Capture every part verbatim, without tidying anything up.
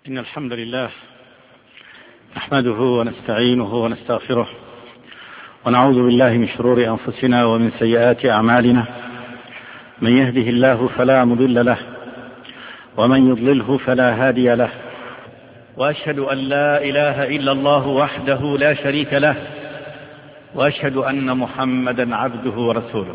إن الحمد لله نحمده ونستعينه ونستغفره ونعوذ بالله من شرور أنفسنا ومن سيئات أعمالنا. من يهده الله فلا مضل له ومن يضلله فلا هادي له، وأشهد أن لا إله إلا الله وحده لا شريك له، وأشهد أن محمدا عبده ورسوله.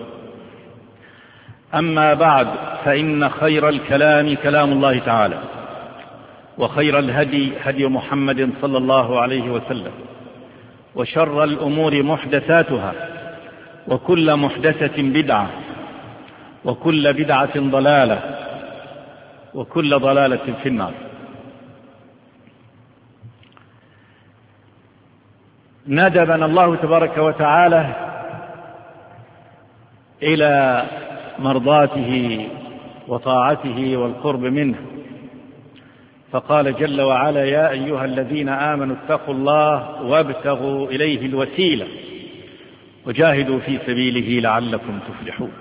أما بعد، فإن خير الكلام كلام الله تعالى، وخير الهدي هدي محمد صلى الله عليه وسلم، وشر الأمور محدثاتها، وكل محدثة بدعة، وكل بدعة ضلالة، وكل ضلالة في النار. ندبنا الله تبارك وتعالى إلى مرضاته وطاعته والقرب منه، فقال جل وعلا: يا أيها الذين آمنوا اتقوا الله وابتغوا إليه الوسيلة وجاهدوا في سبيله لعلكم تفلحون.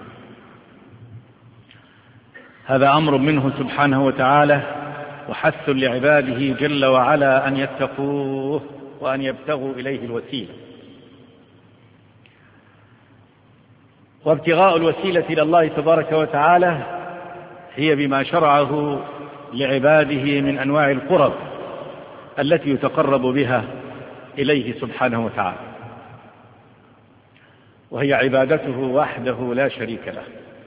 هذا أمر منه سبحانه وتعالى وحث لعباده جل وعلا أن يتقوه وأن يبتغوا إليه الوسيلة. وابتغاء الوسيلة إلى الله تبارك وتعالى هي بما شرعه لعباده من أنواع القرب التي يتقرب بها إليه سبحانه وتعالى، وهي عبادته وحده لا شريك له.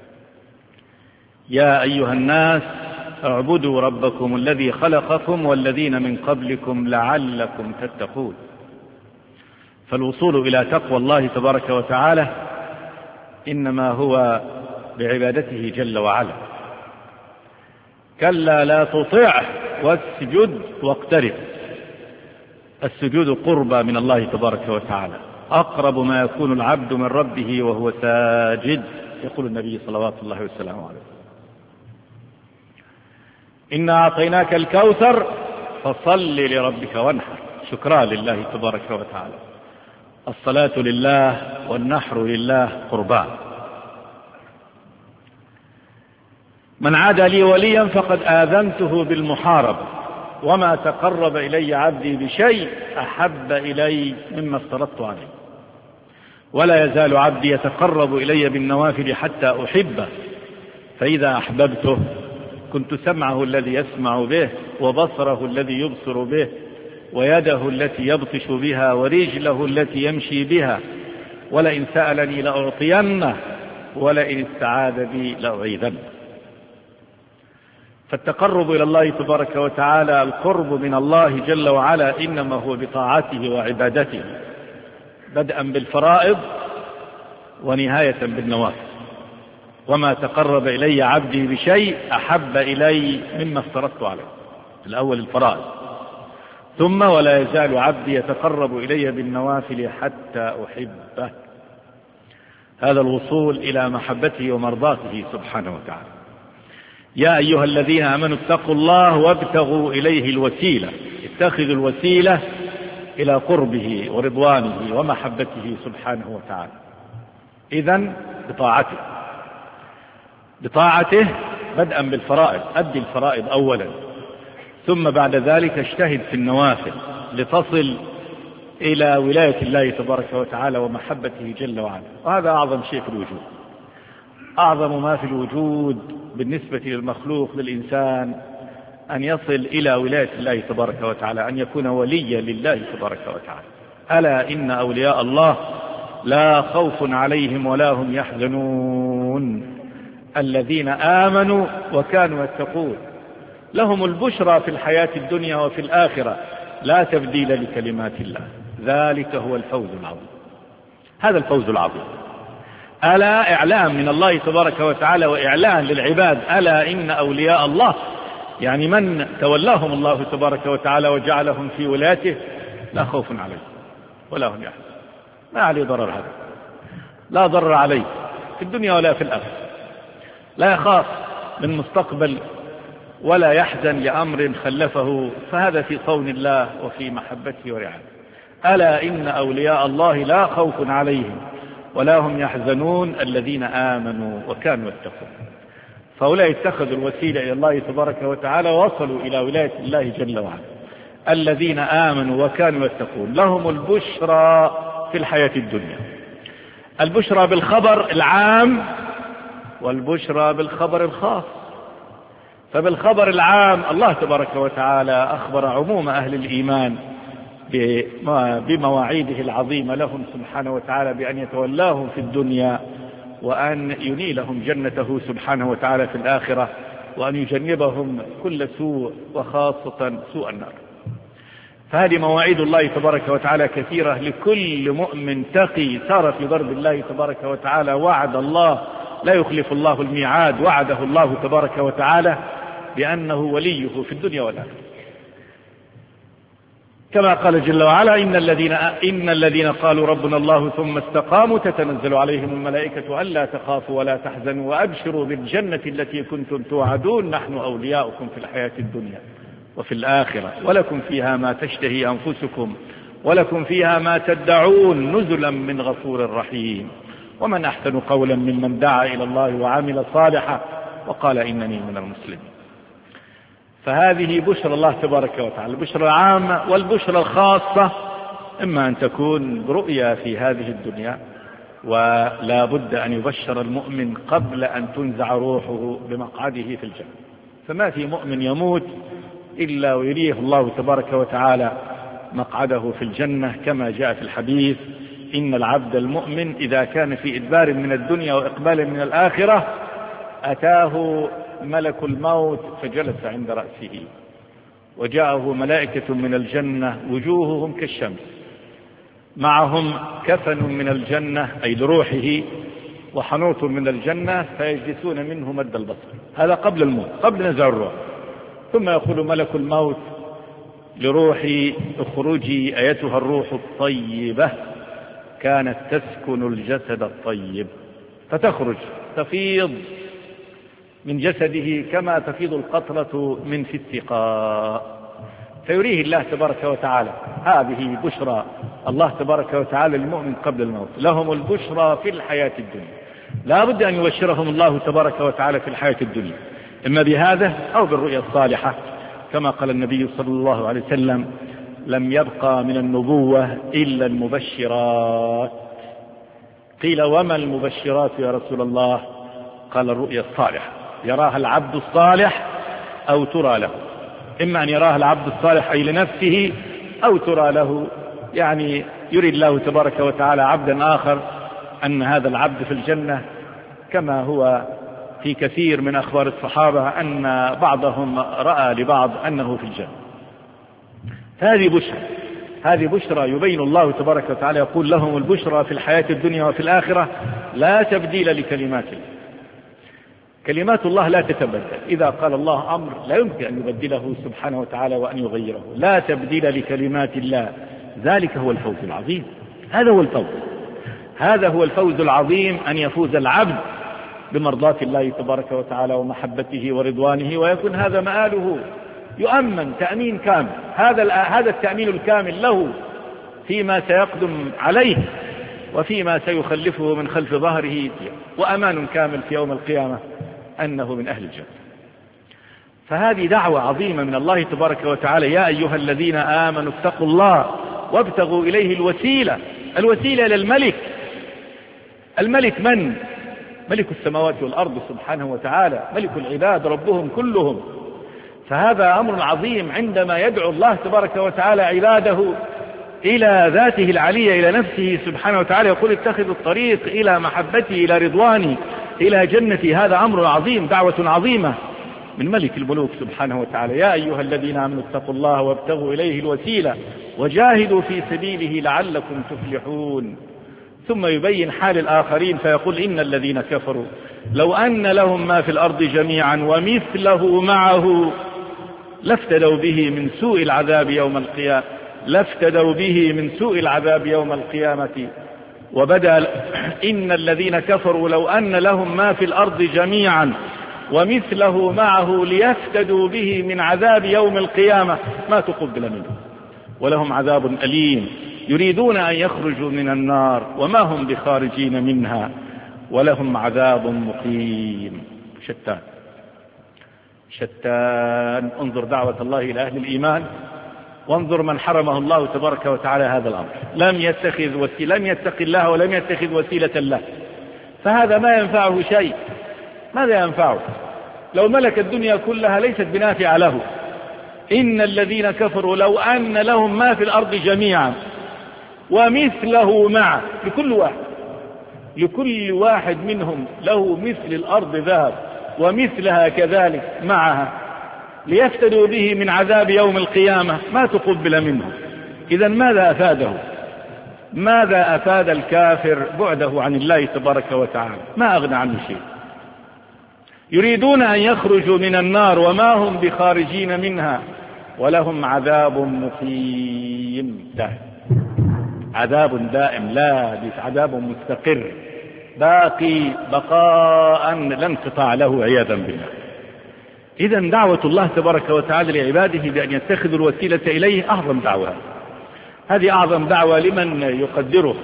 يا أيها الناس اعبدوا ربكم الذي خلقكم والذين من قبلكم لعلكم تتقون. فالوصول إلى تقوى الله تبارك وتعالى إنما هو بعبادته جل وعلا. كلا لا تطعه واسجد واقترب. السجود قربى من الله تبارك وتعالى، أقرب ما يكون العبد من ربه وهو ساجد، يقول النبي صلوات الله وسلامه عليه: إنا أعطيناك الكوثر فصل لربك وانحر. شكرا لله تبارك وتعالى. الصلاة لله والنحر لله قربان. من عاد لي وليا فقد آذنته بالمحاربة، وما تقرب إلي عبدي بشيء أحب إلي مما افترضت عليه، ولا يزال عبدي يتقرب إلي بالنوافل حتى أحبه، فإذا أحببته كنت سمعه الذي يسمع به، وبصره الذي يبصر به، ويده التي يبطش بها، ورجله التي يمشي بها، ولئن سألني لأعطينه، ولئن استعاذ بي لأعيذنه. فالتقرب إلى الله تبارك وتعالى، القرب من الله جل وعلا، إنما هو بطاعته وعبادته، بدءا بالفرائض ونهاية بالنوافل. وما تقرب إلي عبدي بشيء أحب إلي مما افترضت عليه. الأول الفرائض، ثم ولا يزال عبدي يتقرب إلي بالنوافل حتى أحبه. هذا الوصول إلى محبته ومرضاته سبحانه وتعالى. يا أيها الذين آمنوا اتقوا الله وابتغوا إليه الوسيلة. اتخذوا الوسيلة إلى قربه ورضوانه ومحبته سبحانه وتعالى. إذن بطاعته بطاعته بدءا بالفرائض، أدي الفرائض أولا، ثم بعد ذلك اجتهد في النوافل لتصل إلى ولاية الله تبارك وتعالى ومحبته جل وعلا. وهذا أعظم شيء في الوجود، أعظم ما في الوجود بالنسبة للمخلوق للإنسان، أن يصل إلى ولاية الله تبارك وتعالى، أن يكون وليا لله تبارك وتعالى. ألا إن أولياء الله لا خوف عليهم ولا هم يحزنون الذين آمنوا وكانوا يتقون لهم البشرى في الحياة الدنيا وفي الآخرة لا تبديل لكلمات الله ذلك هو الفوز العظيم. هذا الفوز العظيم. ألا إعلام من الله تبارك وتعالى وإعلان للعباد: ألا إن أولياء الله، يعني من تولاهم الله تبارك وتعالى وجعلهم في ولايته لا خوف عليهم ولا هم يحزنون. ما عليه ضرر، هذا لا ضرر عليه في الدنيا ولا في الآخرة، لا يخاف من مستقبل ولا يحزن لأمر خلفه، فهذا في صون الله وفي محبته ورعايته. ألا إن أولياء الله لا خوف عليهم ولا هم يحزنون الذين آمنوا وكانوا يتقون. فهؤلاء اتخذوا الوسيلة إلى الله تبارك وتعالى ووصلوا إلى ولاية الله جل وعلا. الذين آمنوا وكانوا يتقون لهم البشرى في الحياة الدنيا. البشرى بالخبر العام والبشرى بالخبر الخاص. فبالخبر العام الله تبارك وتعالى أخبر عموم أهل الإيمان بمواعيده العظيمة لهم سبحانه وتعالى بأن يتولاهم في الدنيا وأن ينيلهم جنته سبحانه وتعالى في الآخرة وأن يجنبهم كل سوء وخاصة سوء النار. فهذه مواعيد الله تبارك وتعالى كثيرة لكل مؤمن تقي سار في ضرب الله تبارك وتعالى. وعد الله لا يخلف الله الميعاد، وعده الله تبارك وتعالى بأنه وليه في الدنيا والآخرة، كما قال جل وعلا إن الذين, إن الذين قالوا ربنا الله ثم استقاموا تتنزل عليهم الملائكة ألا تخافوا ولا تحزنوا وأبشروا بالجنة التي كنتم توعدون نحن أولياؤكم في الحياة الدنيا وفي الآخرة ولكم فيها ما تشتهي أنفسكم ولكم فيها ما تدعون نزلا من غفور رحيم ومن أحسن قولا ممن دعا إلى الله وعمل صالحا وقال إنني من المسلمين. فهذه بشرى الله تبارك وتعالى، البشرى العامة والبشرى الخاصة، إما أن تكون برؤيا في هذه الدنيا، ولا بد أن يبشر المؤمن قبل أن تنزع روحه بمقعده في الجنة. فما في مؤمن يموت إلا ويريه الله تبارك وتعالى مقعده في الجنة، كما جاء في الحديث إن العبد المؤمن إذا كان في إدبار من الدنيا وإقبال من الآخرة أتاه ملك الموت فجلس عند رأسه وجاءه ملائكة من الجنة وجوههم كالشمس معهم كفن من الجنة أي لروحه وحنوط من الجنة فيجلسون منه مد البصر. هذا قبل الموت، قبل نزع الروح. ثم يقول ملك الموت لروحي اخرجي أيتها الروح الطيبة كانت تسكن الجسد الطيب، فتخرج تفيض من جسده كما تفيض القطرة من في السقاء، فيريه الله تبارك وتعالى. هذه بشرى الله تبارك وتعالى للمؤمن قبل الموت، لهم البشرى في الحياة الدنيا. لا بد أن يبشرهم الله تبارك وتعالى في الحياة الدنيا، إما بهذا أو بالرؤيا الصالحة، كما قال النبي صلى الله عليه وسلم لم يبقى من النبوة إلا المبشرات. قيل وما المبشرات يا رسول الله؟ قال الرؤيا الصالحة يراها العبد الصالح أو ترى له، إما أن يراها العبد الصالح أي لنفسه أو ترى له، يعني يريد الله تبارك وتعالى عبدا آخر أن هذا العبد في الجنة، كما هو في كثير من أخبار الصحابة أن بعضهم رأى لبعض أنه في الجنة. هذه بشرى، هذه بشرى يبين الله تبارك وتعالى يقول لهم البشرى في الحياة الدنيا وفي الآخرة لا تبديل لكلمات الله. كلمات الله لا تتبدل، إذا قال الله أمر لا يمكن أن يبدله سبحانه وتعالى وأن يغيره، لا تبديل لكلمات الله. ذلك هو الفوز العظيم، هذا هو الفوز، هذا هو الفوز العظيم، أن يفوز العبد بمرضاة الله تبارك وتعالى ومحبته ورضوانه، ويكون هذا مآله، يؤمن تأمين كامل. هذا هذا التأمين الكامل له فيما سيقدم عليه وفيما سيخلفه من خلف ظهره، وأمان كامل في يوم القيامة أنه من أهل الجنة. فهذه دعوة عظيمة من الله تبارك وتعالى، يا أيها الذين آمنوا اتقوا الله وابتغوا إليه الوسيلة. الوسيلة للملك. الملك من؟ ملك السماوات والأرض سبحانه وتعالى، ملك العباد ربهم كلهم. فهذا أمر عظيم عندما يدعو الله تبارك وتعالى عباده إلى ذاته العلية، إلى نفسه سبحانه وتعالى، يقول اتخذ الطريق إلى محبتي، إلى رضواني، إلى جنتي. هذا أمر عظيم، دعوة عظيمة من ملك الملوك سبحانه وتعالى. يا أيها الذين آمنوا اتقوا الله وابتغوا إليه الوسيلة وجاهدوا في سبيله لعلكم تفلحون. ثم يبين حال الآخرين فيقول إن الذين كفروا لو أن لهم ما في الأرض جميعا ومثله معه لافتدوا به من سوء العذاب يوم القيامة لافتدوا به من سوء العذاب يوم القيامة وبدأ إن الذين كفروا لو أن لهم ما في الأرض جميعا ومثله معه ليفتدوا به من عذاب يوم القيامة ما تقبل منه ولهم عذاب أليم يريدون أن يخرجوا من النار وما هم بخارجين منها ولهم عذاب مقيم. شتان. شتان. انظر دعوة الله إلى أهل الإيمان، وانظر من حرمه الله تبارك وتعالى هذا الأمر. لم يتخذ وسيلة، لم يتق الله ولم يتخذ وسيلة له، فهذا ما ينفعه شيء. ماذا ينفعه؟ لو ملك الدنيا كلها ليست بنافعة له. إن الذين كفروا لو أن لهم ما في الأرض جميعا ومثله معه، لكل واحد لكل واحد منهم له مثل الأرض ذهب ومثلها كذلك معها ليفتدوا به من عذاب يوم القيامة، ما تقبل منه. إذن ماذا أفاده؟ ماذا أفاد الكافر بعده عن الله تبارك وتعالى؟ ما أغنى عنه شيء. يريدون أن يخرجوا من النار وما هم بخارجين منها ولهم عذاب مقيم دائم. عذاب دائم، لا عذاب مستقر باقي بقاء لا انقطاع له عياذا بالله. إذن دعوة الله تبارك وتعالى لعباده بأن يتخذوا الوسيلة إليه أعظم دعوة. هذه أعظم دعوة لمن يقدره.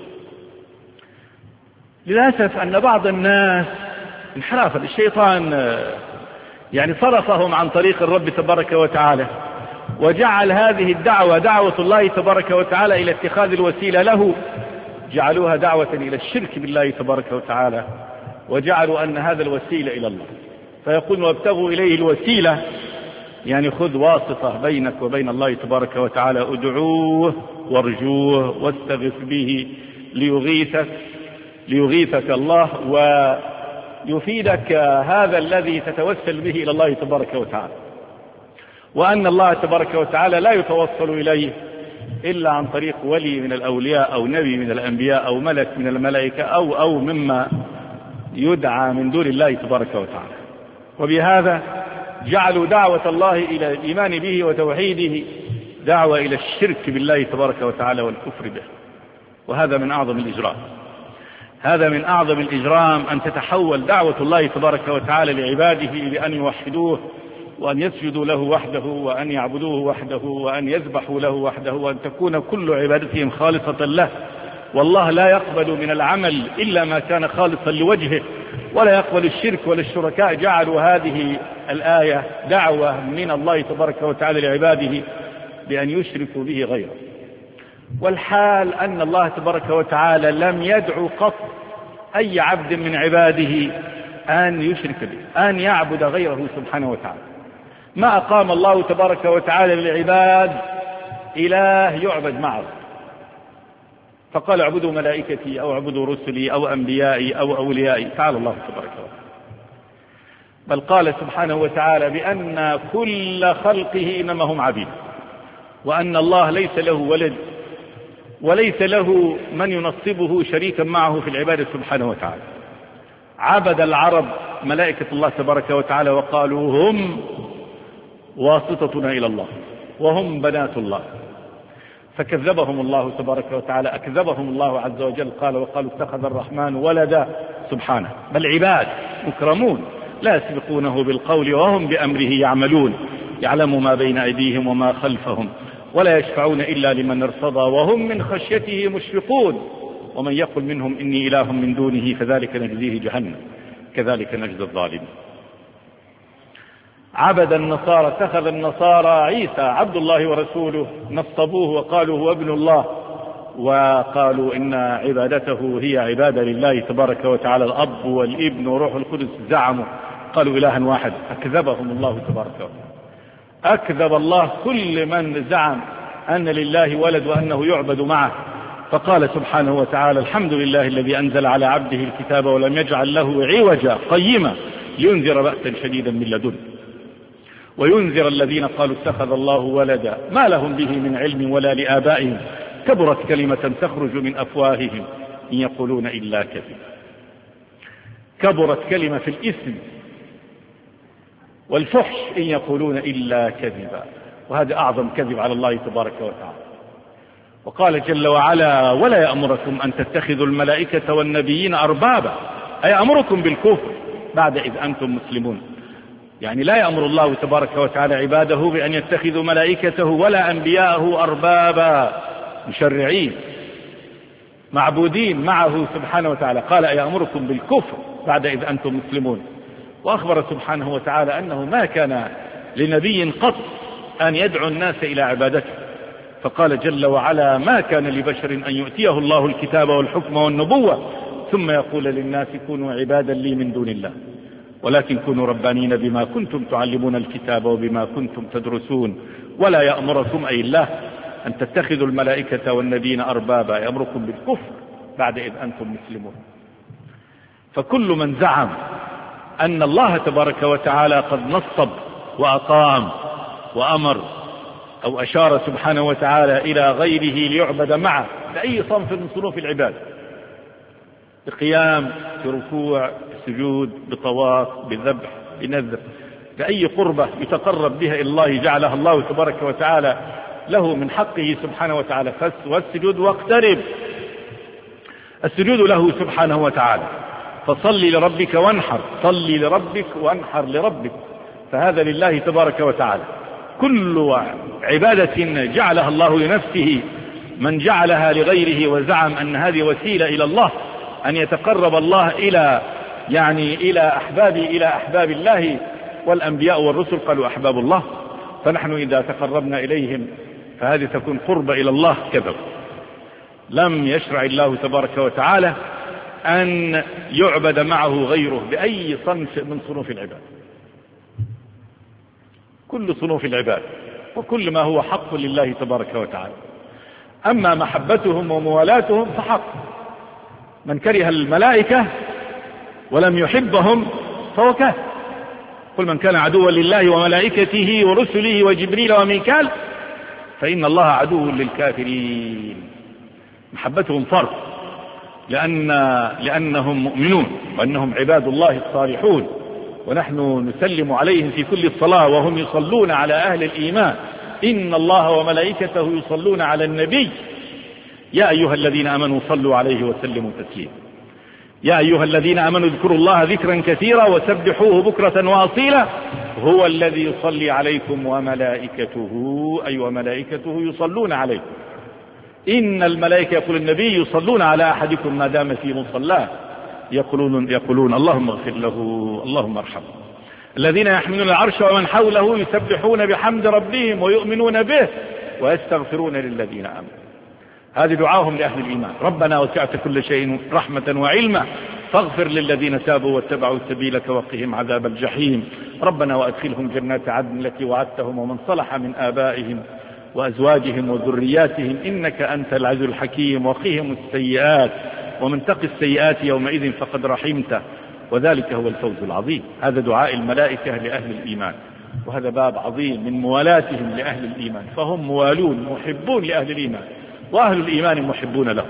للأسف أن بعض الناس انحراف الشيطان يعني صرفهم عن طريق الرب تبارك وتعالى، وجعل هذه الدعوة دعوة الله تبارك وتعالى إلى اتخاذ الوسيلة له، جعلوها دعوة إلى الشرك بالله تبارك وتعالى، وجعلوا أن هذا الوسيلة إلى الله. فيقول وابتغوا إليه الوسيلة، يعني خذ واسطة بينك وبين الله تبارك وتعالى، ادعوه وارجوه واستغث به ليغيثك ليغيثك الله ويفيدك هذا الذي تتوسل به إلى الله تبارك وتعالى. وأن الله تبارك وتعالى لا يتوصل إليه إلا عن طريق ولي من الأولياء أو نبي من الأنبياء أو ملك من الملائكة أو أو مما يدعى من دون الله تبارك وتعالى. وبهذا جعلوا دعوة الله إلى الإيمان به وتوحيده دعوة إلى الشرك بالله تبارك وتعالى والكفر به. وهذا من أعظم الإجرام. هذا من أعظم الإجرام أن تتحول دعوة الله تبارك وتعالى لعباده بأن يوحدوه وأن يسجدوا له وحده وأن يعبدوه وحده وأن يذبحوا له وحده وأن تكون كل عبادتهم خالصة له. والله لا يقبل من العمل إلا ما كان خالصا لوجهه، ولا يقبل الشرك ولا الشركاء. جعلوا هذه الآية دعوة من الله تبارك وتعالى لعباده بأن يشركوا به غيره، والحال أن الله تبارك وتعالى لم يدعو قط أي عبد من عباده أن يشرك به، أن يعبد غيره سبحانه وتعالى. ما أقام الله تبارك وتعالى للعباد إله يعبد معه، فقال اعبدوا ملائكتي أو اعبدوا رسلي أو أنبيائي أو أوليائي، تعالى الله تبارك وتعالى. بل قال سبحانه وتعالى بأن كل خلقه إنما هم عبيد، وأن الله ليس له ولد وليس له من ينصبه شريكا معه في العبادة سبحانه وتعالى. عبد العرب ملائكة الله تبارك وتعالى وقالوا هم واسطتنا إلى الله وهم بنات الله، فكذبهم الله تبارك وتعالى، أكذبهم الله عز وجل. قال وقالوا اتخذ الرحمن ولدا سبحانه، بل عباد مكرمون لا يسبقونه بالقول وهم بأمره يعملون، يعلم ما بين أيديهم وما خلفهم ولا يشفعون إلا لمن ارتضى وهم من خشيته مشفقون، ومن يقل منهم إني إله من دونه فذلك نجزيه جهنم كذلك نجزي الظالمين. عبد النصارى، اتخذ النصارى عيسى عبد الله ورسوله، نصبوه وقالوا هو ابن الله، وقالوا إن عبادته هي عبادة لله تبارك وتعالى، الأب والابن وروح القدس، زعموا قالوا إلها واحد. أكذبهم الله تبارك وتعالى، أكذب الله كل من زعم أن لله ولد وأنه يعبد معه. فقال سبحانه وتعالى الحمد لله الذي أنزل على عبده الكتاب ولم يجعل له عوجا قيما لينذر بأسا شديدا من لدنه وينذر الذين قالوا اتخذ الله ولدا ما لهم به من علم ولا لآبائهم كبرت كلمة تخرج من أفواههم إن يقولون إلا كذبا. كبرت كلمة في الإثم والفحش إن يقولون إلا كذبا، وهذا أعظم كذب على الله تبارك وتعالى. وقال جل وعلا ولا يأمركم أن تتخذوا الملائكة والنبيين أربابا، أي أمركم بالكفر بعد إذ أنتم مسلمون. يعني لا يأمر الله تبارك وتعالى عباده بأن يتخذوا ملائكته ولا أنبياءه أربابا مشرعين معبودين معه سبحانه وتعالى. قال يأمركم بالكفر بعد إذ أنتم مسلمون. وأخبر سبحانه وتعالى أنه ما كان لنبي قط أن يدعو الناس إلى عبادته، فقال جل وعلا: ما كان لبشر أن يؤتيه الله الكتاب والحكم والنبوة ثم يقول للناس كونوا عبادا لي من دون الله ولكن كونوا ربانين بما كنتم تعلمون الكتاب وبما كنتم تدرسون ولا يأمركم أي الله أن تتخذوا الملائكة والنبيين أربابا يأمركم بالكفر بعد إذ أنتم مسلمون. فكل من زعم أن الله تبارك وتعالى قد نصب وأقام وأمر أو أشار سبحانه وتعالى إلى غيره ليعبد معه بأي صنف من صنوف العباد، بقيام، بركوع، بسجود، بطواف، بذبح، بنذر، بأي قربة يتقرب بها إلى الله جعلها الله تبارك وتعالى له من حقه سبحانه وتعالى، والسجود واقترب. السجود له سبحانه وتعالى، فصلي لربك وانحر، صلي لربك وانحر لربك، فهذا لله تبارك وتعالى. كل عبادة جعلها الله لنفسه من جعلها لغيره وزعم أن هذه وسيلة إلى الله أن يتقرب الله إلى يعني إلى أحباب إلى أحباب الله، والأنبياء والرسل قالوا أحباب الله، فنحن إذا تقربنا إليهم فهذه تكون قرب إلى الله كذب. لم يشرع الله تبارك وتعالى أن يعبد معه غيره بأي صنف من صنوف العباد، كل صنوف العباد وكل ما هو حق لله تبارك وتعالى. أما محبتهم وموالاتهم فحق، من كره الملائكة ولم يحبهم فهو كافر. قل من كان عدوا لله وملائكته ورسله وجبريل وميكال فإن الله عدو للكافرين. محبتهم فرض لأن لأنهم مؤمنون وأنهم عباد الله الصالحون، ونحن نسلم عليهم في كل الصلاة وهم يصلون على أهل الإيمان. إن الله وملائكته يصلون على النبي يا أيها الذين آمنوا صلوا عليه وسلموا تسليما. يا أيها الذين آمنوا اذكروا الله ذكرا كثيرا وسبحوه بكرة وأصيلا هو الذي يصلي عليكم وملائكته، أي وملائكته يصلون عليكم. إن الملائكة يقول النبي يصلون على أحدكم ما دام في مصلاه يقولون, يقولون اللهم اغفر له اللهم ارحمه. الذين يحملون العرش ومن حوله يسبحون بحمد ربهم ويؤمنون به ويستغفرون للذين آمنوا. هذه دعاهم لأهل الإيمان: ربنا وسعت كل شيء رحمة وعلما فاغفر للذين تابوا واتبعوا سبيلك وقهم عذاب الجحيم. ربنا وأدخلهم جنات عدن التي وعدتهم ومن صلح من آبائهم وأزواجهم وذرياتهم إنك أنت العزيز الحكيم. وقهم السيئات ومن تق السيئات يومئذ فقد رحمته وذلك هو الفوز العظيم. هذا دعاء الملائكة لأهل الإيمان، وهذا باب عظيم من موالاتهم لأهل الإيمان، فهم موالون محبون لأهل الإيمان وأهل الإيمان محبون له،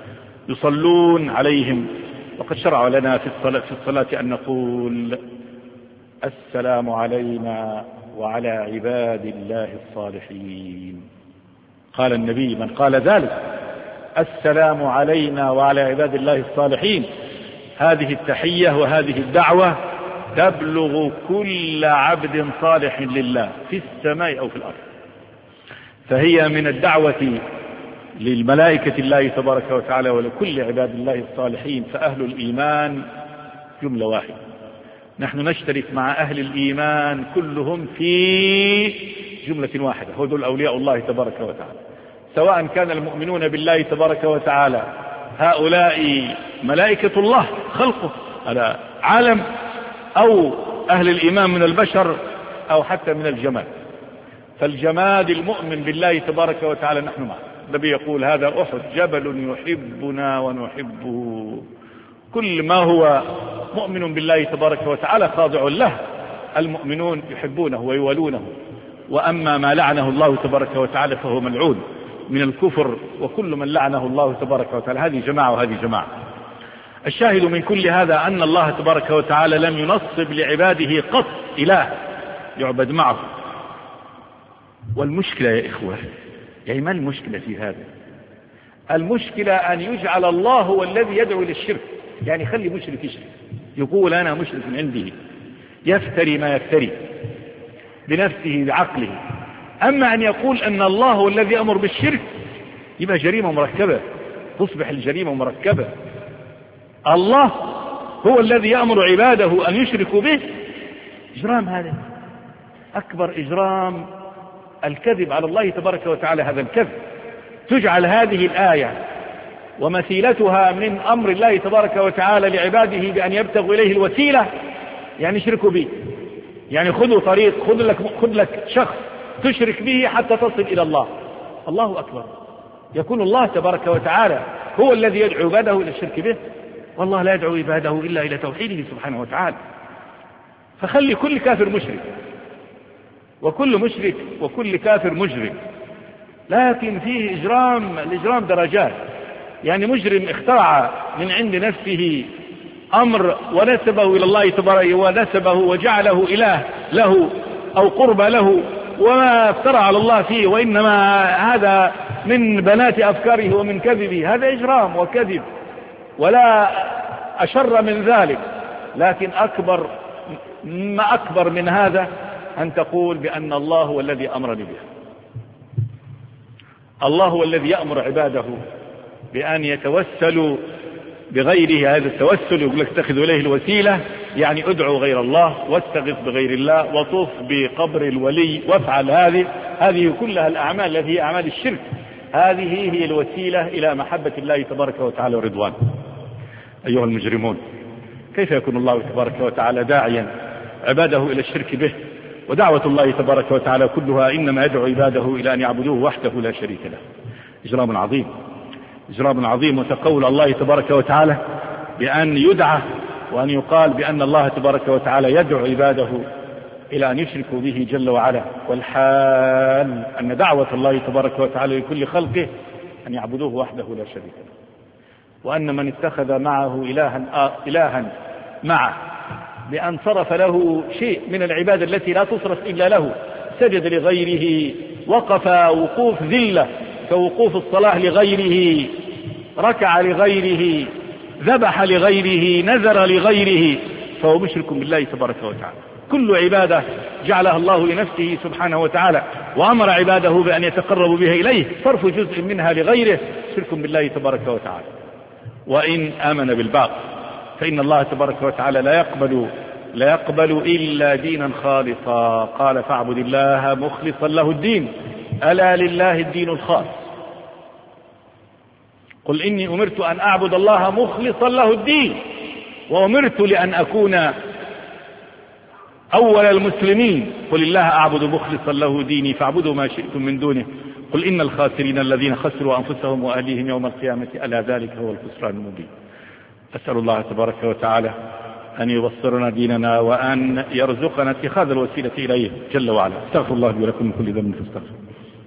يصلون عليهم. وقد شرع لنا في الصلاة, في الصلاة أن نقول السلام علينا وعلى عباد الله الصالحين. قال النبي: من قال ذلك السلام علينا وعلى عباد الله الصالحين، هذه التحية وهذه الدعوة تبلغ كل عبد صالح لله في السماء أو في الأرض، فهي من الدعوة للملائكة الله تبارك وتعالى ولكل عباد الله الصالحين. فأهل الإيمان جملة واحدة، نحن نشترك مع أهل الإيمان كلهم في جملة واحدة، هذول أولياء الله تبارك وتعالى، سواء كان المؤمنون بالله تبارك وتعالى هؤلاء ملائكة الله خلقه على عالم، أو أهل الإيمان من البشر أو حتى من الجماد. فالجماد المؤمن بالله تبارك وتعالى نحن معه. النبي يقول: هذا أحد جبل يحبنا ونحبه. كل ما هو مؤمن بالله تبارك وتعالى خاضع له، المؤمنون يحبونه ويولونه. وأما ما لعنه الله تبارك وتعالى فهو ملعون من الكفر، وكل من لعنه الله تبارك وتعالى. هذه جماعة وهذه جماعة. الشاهد من كل هذا أن الله تبارك وتعالى لم ينصب لعباده قط إله يعبد معه. والمشكلة يا إخوة، يعني ما المشكلة في هذا؟ المشكلة أن يجعل الله هو الذي يدعو للشرك. يعني خلي مشرك يشرك، يقول أنا مشرك من عنده، يفتري ما يفتري بنفسه بعقله. أما أن يقول أن الله هو الذي أمر بالشرك يبقى جريمة مركبة، تصبح الجريمة مركبة. الله هو الذي يأمر عباده أن يشركوا به، إجرام، هذا أكبر إجرام، الكذب على الله تبارك وتعالى. هذا الكذب تجعل هذه الآية ومثيلتها من أمر الله تبارك وتعالى لعباده بأن يبتغوا إليه الوسيلة، يعني شركوا به، يعني خذوا طريق، خذ لك, خذ لك شخص تشرك به حتى تصل إلى الله. الله أكبر، يكون الله تبارك وتعالى هو الذي يدعو عباده إلى الشرك به، والله لا يدعو عباده إلا إلى توحيده سبحانه وتعالى. فخلي كل كافر مشرك، وكل مشرك وكل كافر مجرم، لكن فيه إجرام، الإجرام درجات. يعني مجرم اخترع من عند نفسه أمر ونسبه إلى الله تبارك ونسبه وجعله إله له أو قرب له، وما افترى على الله فيه، وإنما هذا من بنات أفكاره ومن كذبه. هذا إجرام وكذب ولا أشر من ذلك. لكن أكبر ما أكبر من هذا أن تقول بأن الله هو الذي أمرني به. الله هو الذي يأمر عباده بأن يتوسلوا بغيره. هذا التوسل يقول لك اتخذوا إليه الوسيلة، يعني ادعوا غير الله واستغث بغير الله وطوف بقبر الولي وافعل هذه هذه كلها الأعمال التي هي أعمال الشرك. هذه هي الوسيلة إلى محبة الله تبارك وتعالى ورضوانه. أيها المجرمون، كيف يكون الله تبارك وتعالى داعيا عباده إلى الشرك به؟ ودعوة الله تبارك وتعالى كلها إنما يدعو عباده إلى أن يعبدوه وحده لا شريك له. إجرام عظيم، إجرام عظيم. وتقول الله تبارك وتعالى بأن يدعى وأن يقال بأن الله تبارك وتعالى يدعو عباده إلى أن يشركوا به جل وعلا، والحال أن دعوة الله تبارك وتعالى لكل خلقه أن يعبدوه وحده لا شريك له، وأن من اتخذ معه إلها, إلها معه بأن صرف له شيء من العبادة التي لا تصرف إلا له، سجد لغيره، وقف وقوف ذلة كوقوف الصلاة لغيره، ركع لغيره، ذبح لغيره، نذر لغيره، فهو مشرك بالله تبارك وتعالى. كل عبادة جعلها الله لنفسه سبحانه وتعالى وأمر عباده بأن يتقربوا بها إليه، صرف جزء منها لغيره شرك بالله تبارك وتعالى. وإن آمن بالباطل فإن الله تبارك وتعالى لا يقبل لا يقبل إلا دينا خالصا. قال فاعبد الله مخلصا له الدين، ألا لله الدين الخالص. قل إني أمرت أن أعبد الله مخلصا له الدين، وأمرت لأن أكون أول المسلمين. قل الله أعبد مخلصا له ديني فاعبدوا ما شئتم من دونه. قل إن الخاسرين الذين خسروا أنفسهم وأهليهم يوم القيامة ألا ذلك هو الخسران المبين. أسأل الله تبارك وتعالى أن يبصرنا ديننا وأن يرزقنا اتخاذ الوسيلة إليه جل وعلا. استغفر الله لي ولكم من كل ذنب فاستغفروا.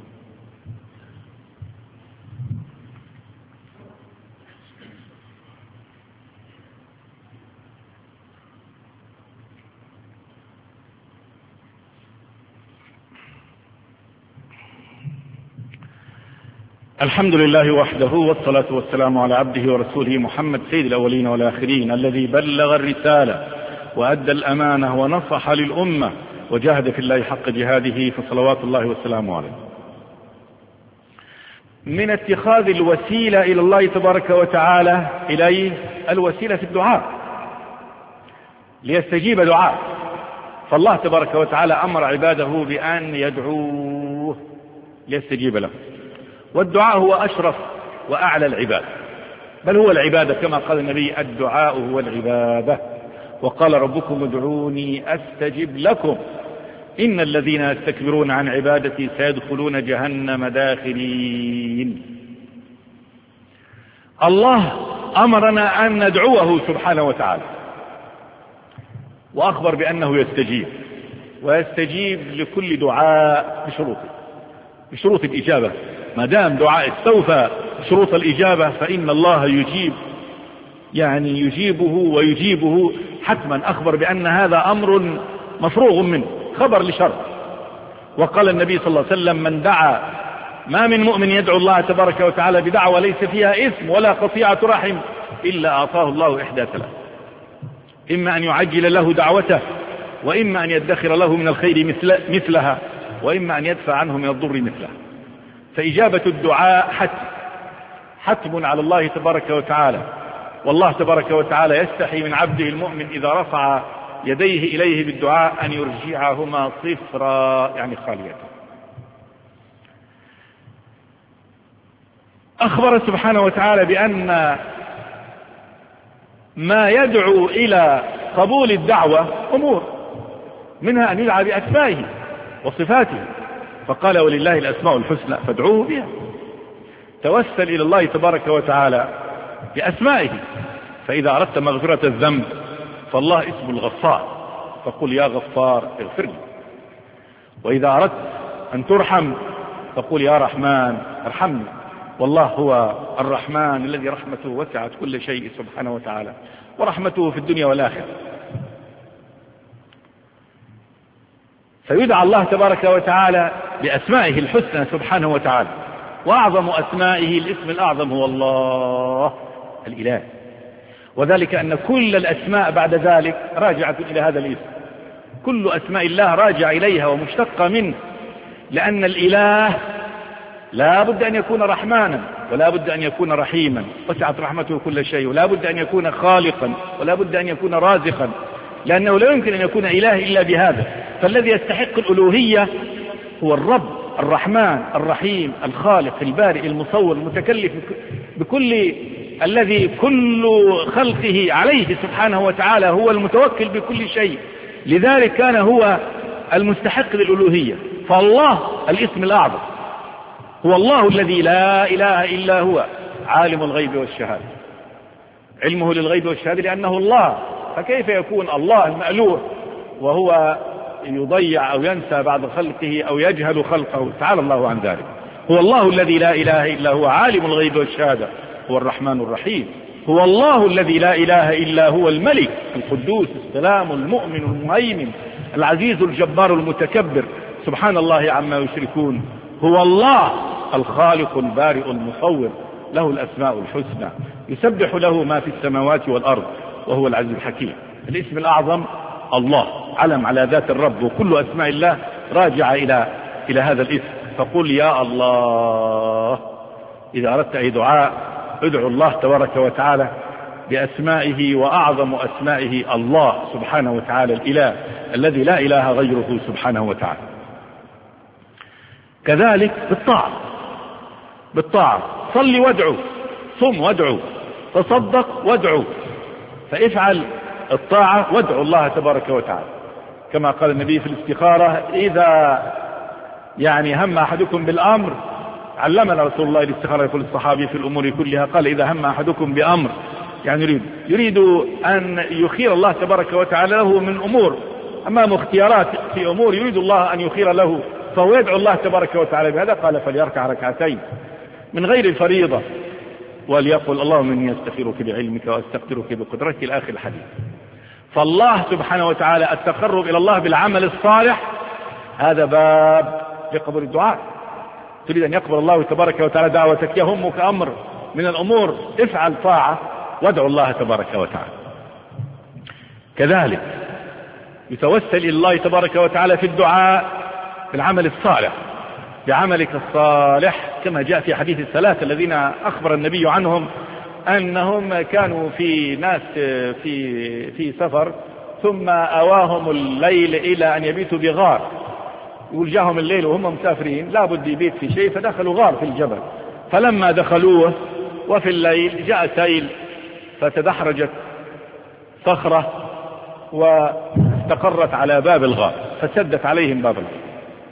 الحمد لله وحده، والصلاة والسلام على عبده ورسوله محمد سيد الأولين والآخرين، الذي بلغ الرسالة وأدى الأمانة ونصح للأمة وجاهد في الله حق جهاده، فصلوات الله والسلام عليه. من اتخاذ الوسيلة إلى الله تبارك وتعالى إليه الوسيلة في الدعاء ليستجيب دعاء. فالله تبارك وتعالى أمر عباده بأن يدعوه ليستجيب له، والدعاء هو أشرف وأعلى العبادة، بل هو العبادة كما قال النبي الدعاء هو العبادة. وقال ربكم ادعوني أستجب لكم إن الذين يستكبرون عن عبادتي سيدخلون جهنم داخلين. الله أمرنا أن ندعوه سبحانه وتعالى، وأخبر بأنه يستجيب، ويستجيب لكل دعاء بشروطه بشروط الإجابة. ما دام دعاء استوفى شروط الإجابة فإن الله يجيب، يعني يجيبه ويجيبه حتما. أخبر بأن هذا أمر مفروغ منه، خبر لشرط. وقال النبي صلى الله عليه وسلم من دعا، ما من مؤمن يدعو الله تبارك وتعالى بدعوة ليس فيها إثم ولا قطيعة رحم إلا أعطاه الله إحدى ثلاث: إما أن يعجل له دعوته، وإما أن يدخر له من الخير مثل مثلها، وإما أن يدفع عنه من الضر مثلها. فإجابة الدعاء حتم حتم على الله تبارك وتعالى. والله تبارك وتعالى يستحي من عبده المؤمن إذا رفع يديه إليه بالدعاء أن يرجعهما صفرا يعني خالية. أخبر سبحانه وتعالى بأن ما يدعو إلى قبول الدعوة أمور، منها أن يدعى بأسمائه وصفاته، فقال ولله الأسماء الحسنى فادعوه بها. توسل إلى الله تبارك وتعالى بأسمائه، فإذا أردت مغفرة الذنب فالله اسم الغفار، فقل يا غفار اغفر لي. وإذا أردت أن ترحم فقل يا رحمن ارحمني، والله هو الرحمن الذي رحمته وسعت كل شيء سبحانه وتعالى، ورحمته في الدنيا والآخرة. فيدعى الله تبارك وتعالى بأسمائه الحسنى سبحانه وتعالى، وأعظم أسمائه الاسم الأعظم هو الله الإله، وذلك أن كل الأسماء بعد ذلك راجعة إلى هذا الاسم، كل أسماء الله راجع إليها ومشتقة منه، لأن الإله لا بد أن يكون رحمانا ولا بد أن يكون رحيما، وسعت رحمته كل شيء، ولا بد أن يكون خالقا ولا بد أن يكون رازقا، لأنه لا يمكن أن يكون إله إلا بهذا. فالذي يستحق الألوهية هو الرب الرحمن الرحيم الخالق البارئ المصور المتكلف بكل الذي كل خلقه عليه سبحانه وتعالى، هو المتوكل بكل شيء، لذلك كان هو المستحق للألوهية. فالله الاسم الأعظم هو الله الذي لا إله إلا هو عالم الغيب والشهادة، علمه للغيب والشهادة لأنه الله، فكيف يكون الله المألوه وهو يضيع أو ينسى بعض خلقه أو يجهل خلقه؟ تعالى الله عن ذلك. هو الله الذي لا إله إلا هو عالم الغيب والشهادة، هو الرحمن الرحيم. هو الله الذي لا إله إلا هو الملك القدوس السلام المؤمن المهيمن العزيز الجبار المتكبر، سبحان الله عما يشركون. هو الله الخالق البارئ المصور، له الأسماء الحسنى، يسبح له ما في السماوات والأرض، وهو العزيز الحكيم. الاسم الأعظم الله علم على ذات الرب، وكل أسماء الله راجع إلى إلى هذا الاسم. فقل يا الله إذا أردت أي دعاء ادعو الله تبارك وتعالى بأسمائه، وأعظم أسمائه الله سبحانه وتعالى الإله الذي لا إله غيره سبحانه وتعالى. كذلك بالطاعة، بالطاعة صل وادعو، صم وادعو، تصدق وادعو، فافعل الطاعة وادعو الله تبارك وتعالى، كما قال النبي في الاستخارة إذا يعني هم أحدكم بالأمر، علمنا رسول الله الاستخارة، يقول الصحابي في الأمور كلها، قال إذا هم أحدكم بأمر يعني يريد يريد أن يخير الله تبارك وتعالى له من أمور، أمام اختيارات في أمور يريد الله أن يخير له، فهو يدعو الله تبارك وتعالى بهذا. قال فليركع ركعتين من غير الفريضة وليقل اللهم إني أستغفرك بعلمك وأستقدرك بقدرتك إلى آخر الحديث. فالله سبحانه وتعالى التقرب إلى الله بالعمل الصالح هذا باب لقبول الدعاء. تريد أن يقبل الله تبارك وتعالى دعوتك، يهمك أمر من الأمور، افعل طاعة وادعو الله تبارك وتعالى. كذلك يتوسل إلى الله تبارك وتعالى في الدعاء بالعمل الصالح، بعملك الصالح، كما جاء في حديث الثلاثة الذين أخبر النبي عنهم أنهم كانوا في ناس في في سفر، ثم أواهم الليل إلى أن يبيتوا بغار، يقول جاهم الليل وهم مسافرين لابد يبيت في شيء، فدخلوا غار في الجبل، فلما دخلوه وفي الليل جاء سيل فتدحرجت صخرة واستقرت على باب الغار فسدت عليهم باب الغار،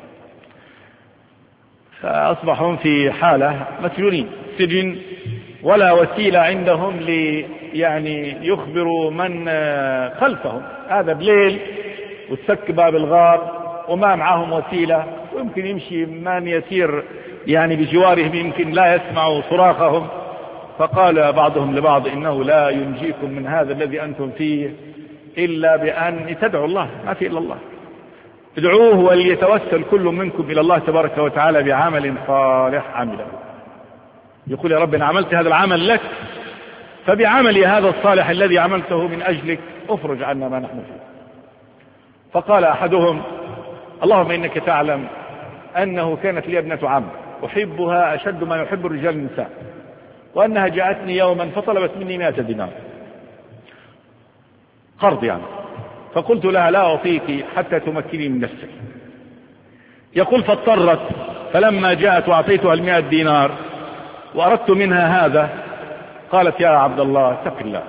فأصبحوا في حالة مسجونين سجن، ولا وسيلة عندهم لي يعني يخبروا من خلفهم، هذا بليل وتسك باب الغار وما معهم وسيلة، ويمكن يمشي من يسير يعني بجوارهم يمكن لا يسمعوا صراخهم. فقال بعضهم لبعض إنه لا ينجيكم من هذا الذي أنتم فيه إلا بأن تدعوا الله، ما في إلا الله، ادعوه وليتوسل كل منكم إلى الله تبارك وتعالى بعمل صالح عمله، يقول يا رب إن عملت هذا العمل لك فبعملي هذا الصالح الذي عملته من أجلك افرج عنا ما نحن فيه. فقال أحدهم اللهم إنك تعلم أنه كانت لي ابنة عم أحبها أشد ما يحب الرجال النساء، وأنها جاءتني يوما فطلبت مني مائة دينار قرض يعني، فقلت لها لا أعطيك حتى تمكني من نفسك. يقول فاضطرت، فلما جاءت وأعطيتها المئة دينار وأردت منها هذا قالت يا عبد الله اتق الله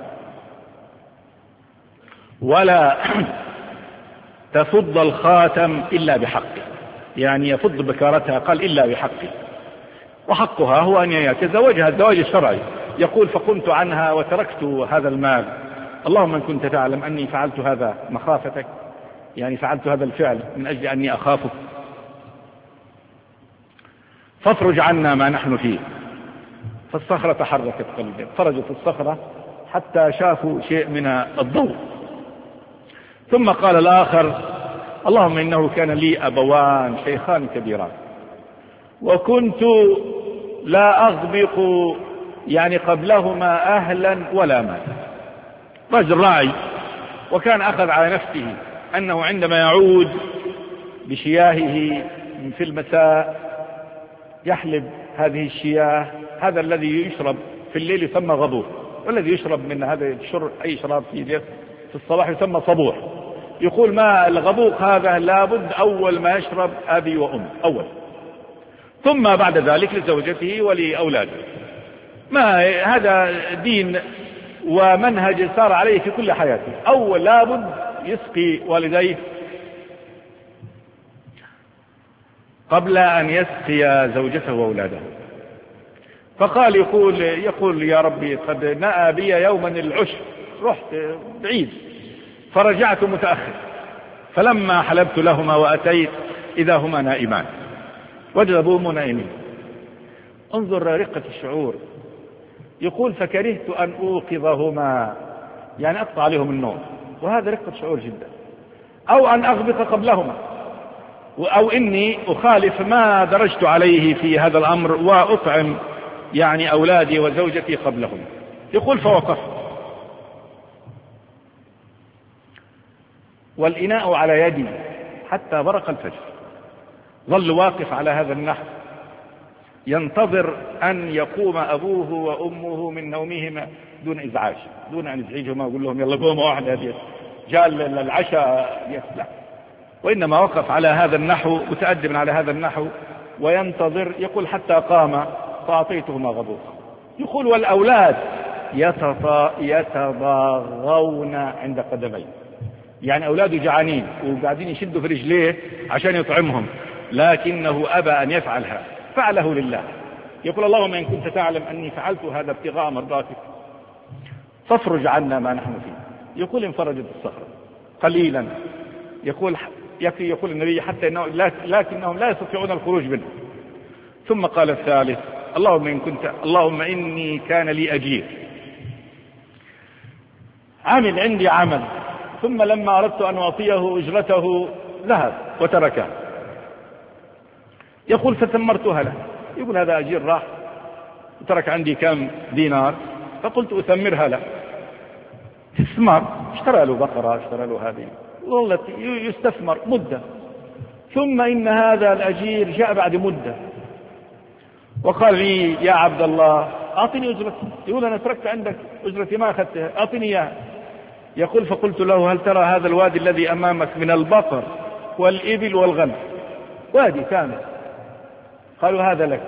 ولا تفض الخاتم إلا بحقه، يعني يفض بكارتها قال إلا بحقه، وحقها هو أن يتزوجها الزواج الشرعي. يقول فقمت عنها وتركت هذا المال. اللهم إن كنت تعلم أني فعلت هذا مخافتك، يعني فعلت هذا الفعل من أجل أني أخافك، فافرج عنا ما نحن فيه. فالصخرة تحركت قليلا، فرجت الصخرة حتى شافوا شيء من الضوء. ثم قال الآخر اللهم إنه كان لي أبوان شيخان كبيران وكنت لا أغبق يعني قبلهما أهلا ولا مال. رجل راعي، وكان أخذ على نفسه أنه عندما يعود بشياهه في المساء يحلب هذه الشياه، هذا الذي يشرب في الليل يسمى غبور، والذي يشرب من هذا الشرب أي شراب في في الصباح يسمى صبوح. يقول ما الغبوق هذا لابد أول ما يشرب أبي وأم أول، ثم بعد ذلك لزوجته ولأولاده. ما هذا دين ومنهج سار عليه في كل حياته، أول لابد يسقي والديه قبل أن يسقي زوجته وأولاده. فقال يقول يقول يا ربي قد نأى بي يوما العشر، رحت بعيد فرجعت متأخر، فلما حلبت لهما وأتيت إذا هما نائمان، وجد أبوهما نائمين. انظر رقة الشعور. يقول فكرهت أن أوقظهما، يعني أقطع عليهم النوم، وهذا رقة شعور جدا، أو أن أغبط قبلهما، أو إني أخالف ما درجت عليه في هذا الأمر وأطعم يعني أولادي وزوجتي قبلهم. يقول فوقفت والإناء على يدي حتى برق الفجر، ظل واقف على هذا النحو ينتظر أن يقوم أبوه وأمه من نومهما دون إزعاج، دون أن يزعجهما ويقول لهم يلا قوموا واحدة جاء العشاء يسلع، وإنما وقف على هذا النحو متأدبا على هذا النحو وينتظر. يقول حتى قام فأعطيتهما غبوقا. يقول والأولاد يتضاغون عند قدميه، يعني أولاده جعانين وقاعدين يشدوا في رجليه عشان يطعمهم، لكنه أبى أن يفعل هذا، فعله لله. يقول اللهم إن كنت تعلم أني فعلت هذا ابتغاء مرضاتك فافرج عنا ما نحن فيه. يقول انفرجت الصخرة قليلا. يقول يكفي يقول النبي حتى إنه لكنهم لا يستطيعون الخروج منه. ثم قال الثالث اللهم إن كنت اللهم إني كان لي أجير عمل عندي عمل، ثم لما أردت أن أعطيه أجرته ذهب وتركه. يقول فثمرتها له. يقول هذا أجير راح وترك عندي كم دينار، فقلت أثمرها له. استثمار، اشترى له بقرة، اشترى له هذه، والله يستثمر مدة. ثم إن هذا الأجير جاء بعد مدة وقال لي يا عبد الله أعطني أجرتي. يقول أنا تركت عندك أجرتي ما أخذتها، أعطني إياها. يقول فقلت له هل ترى هذا الوادي الذي أمامك من البقر والإبل والغنم، وادي كامل. قالوا هذا لك.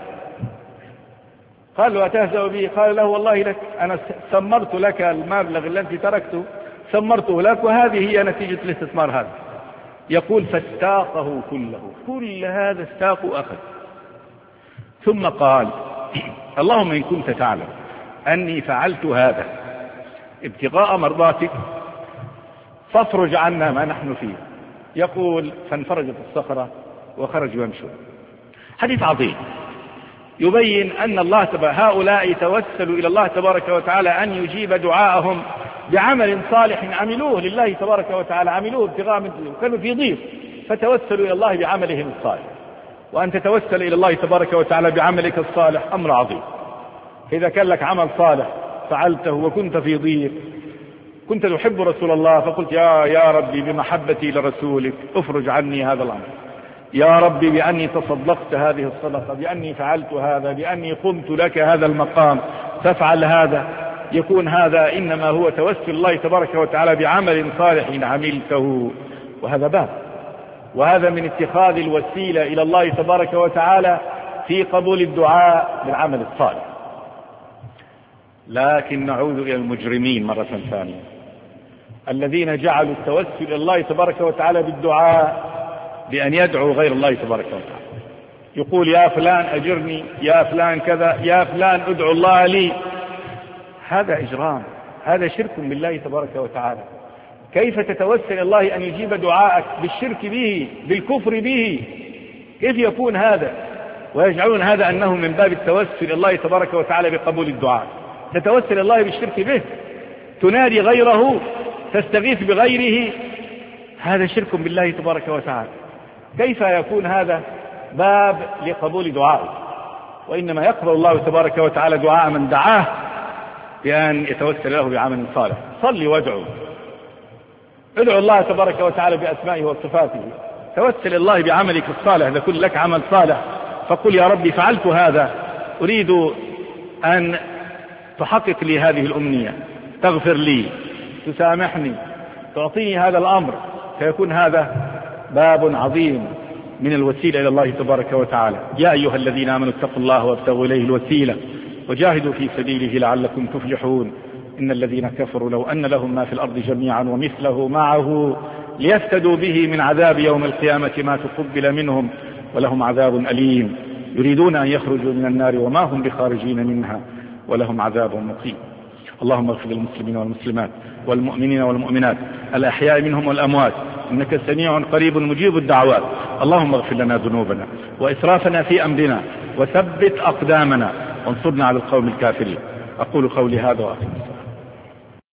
قالوا أتهزأ به؟ قال له والله لك، أنا ثمرت لك المبلغ الذي تركته ثمرته لك، وهذه هي نتيجة الاستثمار هذا. يقول فاستاقه كله، كل هذا استاق وأخذ. ثم قال اللهم إن كنت تعلم أني فعلت هذا ابتغاء مرضاتك فافرج عنا ما نحن فيه. يقول فانفرجت الصخرة وخرجوا يمشون. حديث عظيم يبين أن الله تبارك هؤلاء توسلوا إلى الله تبارك وتعالى أن يجيب دعاءهم بعمل صالح عملوه لله تبارك وتعالى، عملوه ابتغاء منه، كانوا في ضيق فتوسلوا إلى الله بعملهم الصالح. وأن تتوسل إلى الله تبارك وتعالى بعملك الصالح أمر عظيم. إذا كان لك عمل صالح فعلته وكنت في ضيق، كنت تحب رسول الله فقلت يا يا ربي بمحبتي لرسولك افرج عني هذا الأمر، يا ربي بأني تصدقت هذه الصدقة، بأني فعلت هذا، بأني قمت لك هذا المقام، فافعل هذا. يكون هذا إنما هو توسل الله تبارك وتعالى بعمل صالح عملته، وهذا باب، وهذا من اتخاذ الوسيلة إلى الله تبارك وتعالى في قبول الدعاء بالعمل الصالح. لكن نعود إلى المجرمين مرة ثانية الذين جعلوا التوسل إلى الله تبارك وتعالى بالدعاء بأن يدعو غير الله تبارك وتعالى، يقول يا فلان أجرني، يا فلان كذا، يا فلان ادعو الله لي. هذا إجرام، هذا شرك بالله تبارك وتعالى. كيف تتوسل إلى الله أن يجيب دعاءك بالشرك به، بالكفر به؟ كيف يكون هذا؟ ويجعلون هذا أنه من باب التوسل إلى الله تبارك وتعالى بقبول الدعاء. تتوسل الله بالشرك به، تنادي غيره، تستغيث بغيره، هذا شرك بالله تبارك وتعالى. كيف يكون هذا باب لقبول دعائه؟ وإنما يقبل الله تبارك وتعالى دعاء من دعاه بأن يتوسل له بعمل صالح. صلي وادعو، ادعو الله تبارك وتعالى بأسمائه وصفاته، توسل الله بعملك الصالح. إذا كن لك عمل صالح فقل يا ربي فعلت هذا، أريد أن تحقق لي هذه الأمنية، تغفر لي، تسامحني، تعطيني هذا الأمر. فيكون هذا باب عظيم من الوسيلة إلى الله تبارك وتعالى. يا أيها الذين آمنوا اتقوا الله وابتغوا إليه الوسيلة وجاهدوا في سبيله لعلكم تفلحون. إن الذين كفروا لو أن لهم ما في الأرض جميعا ومثله معه ليفتدوا به من عذاب يوم القيامة ما تقبل منهم ولهم عذاب أليم. يريدون أن يخرجوا من النار وما هم بخارجين منها ولهم عذاب مقيم. اللهم اغفر للمسلمين والمسلمات والمؤمنين والمؤمنات الأحياء منهم والأموات، إنك سميع قريب مجيب الدعوات. اللهم اغفر لنا ذنوبنا وإسرافنا في أمرنا وثبت أقدامنا وانصرنا على القوم الكافرين. أقول قولي هذا وأخير.